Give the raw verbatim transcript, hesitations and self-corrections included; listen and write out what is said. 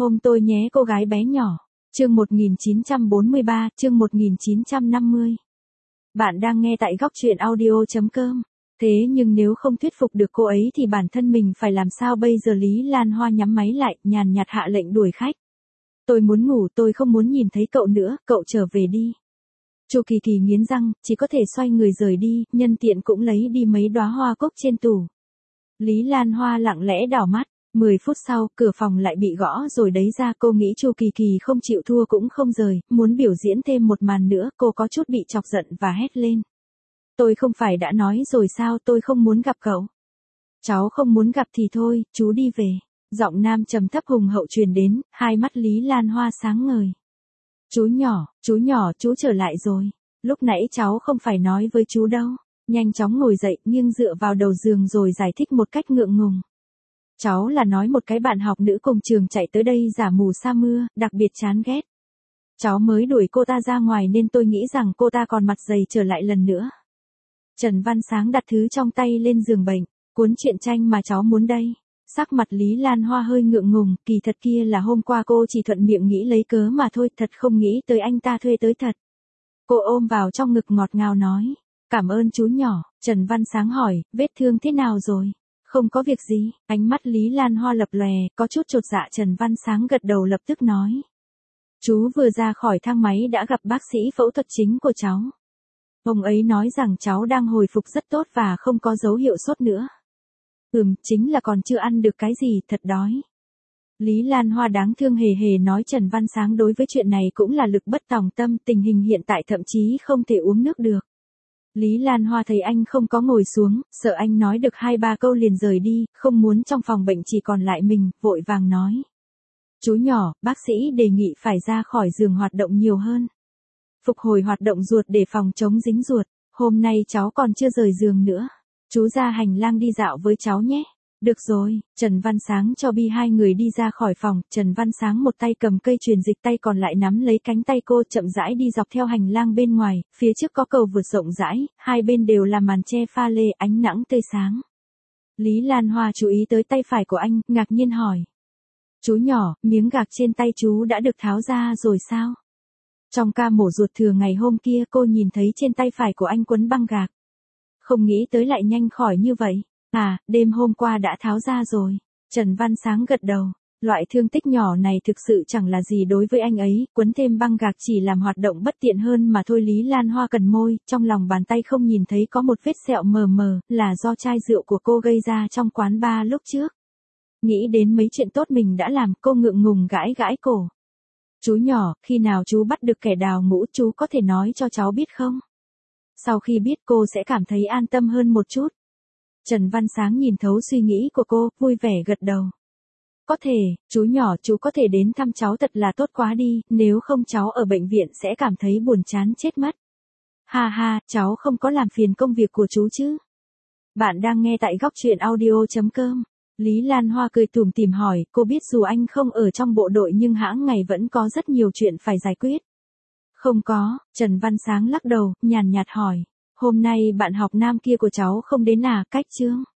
Ôm tôi nhé cô gái bé nhỏ. Chương một nghìn chín trăm bốn mươi ba, chương một nghìn chín trăm năm mươi. Bạn đang nghe tại góc truyện audio chấm com. Thế nhưng nếu không thuyết phục được cô ấy thì bản thân mình phải làm sao bây giờ? Lý Lan Hoa nhắm máy lại, nhàn nhạt hạ lệnh đuổi khách. Tôi muốn ngủ, tôi không muốn nhìn thấy cậu nữa, cậu trở về đi. Chu Kỳ Kỳ nghiến răng, chỉ có thể xoay người rời đi, nhân tiện cũng lấy đi mấy đóa hoa cúc trên tủ. Lý Lan Hoa lặng lẽ đảo mắt. Mười phút sau, cửa phòng lại bị gõ rồi đấy ra. Cô nghĩ Chu Kỳ Kỳ không chịu thua cũng không rời, muốn biểu diễn thêm một màn nữa. Cô có chút bị chọc giận và hét lên. Tôi không phải đã nói rồi sao, tôi không muốn gặp cậu. Cháu không muốn gặp thì thôi, chú đi về. Giọng nam trầm thấp hùng hậu truyền đến, hai mắt Lý Lan Hoa sáng ngời. Chú nhỏ, chú nhỏ, chú trở lại rồi. Lúc nãy cháu không phải nói với chú đâu. Nhanh chóng ngồi dậy, nghiêng dựa vào đầu giường rồi giải thích một cách ngượng ngùng. Cháu là nói một cái bạn học nữ cùng trường chạy tới đây giả mù sa mưa, đặc biệt chán ghét. Cháu mới đuổi cô ta ra ngoài nên tôi nghĩ rằng cô ta còn mặt dày trở lại lần nữa. Trần Văn Sáng đặt thứ trong tay lên giường bệnh, cuốn truyện tranh mà cháu muốn đây. Sắc mặt Lý Lan Hoa hơi ngượng ngùng, kỳ thật kia là hôm qua cô chỉ thuận miệng nghĩ lấy cớ mà thôi, thật không nghĩ tới anh ta thuê tới thật. Cô ôm vào trong ngực ngọt ngào nói, cảm ơn chú nhỏ. Trần Văn Sáng hỏi, vết thương thế nào rồi? Không có việc gì. Ánh mắt Lý Lan Hoa lập lòe, có chút chột dạ. Trần Văn Sáng gật đầu lập tức nói. Chú vừa ra khỏi thang máy đã gặp bác sĩ phẫu thuật chính của cháu. Ông ấy nói rằng cháu đang hồi phục rất tốt và không có dấu hiệu sốt nữa. Ừm, chính là còn chưa ăn được cái gì, thật đói. Lý Lan Hoa đáng thương hề hề nói. Trần Văn Sáng đối với chuyện này cũng là lực bất tòng tâm, tình hình hiện tại thậm chí không thể uống nước được. Lý Lan Hoa thấy anh không có ngồi xuống, sợ anh nói được hai ba câu liền rời đi, không muốn trong phòng bệnh chỉ còn lại mình, vội vàng nói. Chú nhỏ, bác sĩ đề nghị phải ra khỏi giường hoạt động nhiều hơn. Phục hồi hoạt động ruột để phòng chống dính ruột, hôm nay cháu còn chưa rời giường nữa. Chú ra hành lang đi dạo với cháu nhé. Được rồi, Trần Văn Sáng cho Bi hai người đi ra khỏi phòng, Trần Văn Sáng một tay cầm cây truyền dịch, tay còn lại nắm lấy cánh tay cô, chậm rãi đi dọc theo hành lang bên ngoài, phía trước có cầu vượt rộng rãi, hai bên đều là màn che pha lê, ánh nắng tươi sáng. Lý Lan Hoa chú ý tới tay phải của anh, ngạc nhiên hỏi. Chú nhỏ, miếng gạc trên tay chú đã được tháo ra rồi sao? Trong ca mổ ruột thừa ngày hôm kia cô nhìn thấy trên tay phải của anh quấn băng gạc. Không nghĩ tới lại nhanh khỏi như vậy. À, đêm hôm qua đã tháo ra rồi. Trần Văn Sáng gật đầu. Loại thương tích nhỏ này thực sự chẳng là gì đối với anh ấy, quấn thêm băng gạc chỉ làm hoạt động bất tiện hơn mà thôi. Lý Lan Hoa cần môi, trong lòng bàn tay không nhìn thấy có một vết sẹo mờ mờ, là do chai rượu của cô gây ra trong quán bar lúc trước. Nghĩ đến mấy chuyện tốt mình đã làm, cô ngượng ngùng gãi gãi cổ. Chú nhỏ, khi nào chú bắt được kẻ đào ngũ chú có thể nói cho cháu biết không? Sau khi biết cô sẽ cảm thấy an tâm hơn một chút. Trần Văn Sáng nhìn thấu suy nghĩ của cô, vui vẻ gật đầu. Có thể, chú nhỏ, chú có thể đến thăm cháu thật là tốt quá đi, nếu không cháu ở bệnh viện sẽ cảm thấy buồn chán chết mất. Ha ha, cháu không có làm phiền công việc của chú chứ? Bạn đang nghe tại góc truyện audio chấm com. Lý Lan Hoa cười tủm tỉm hỏi, cô biết dù anh không ở trong bộ đội nhưng hãng ngày vẫn có rất nhiều chuyện phải giải quyết. Không có, Trần Văn Sáng lắc đầu, nhàn nhạt hỏi. Hôm nay bạn học nam kia của cháu không đến à? Cách chương.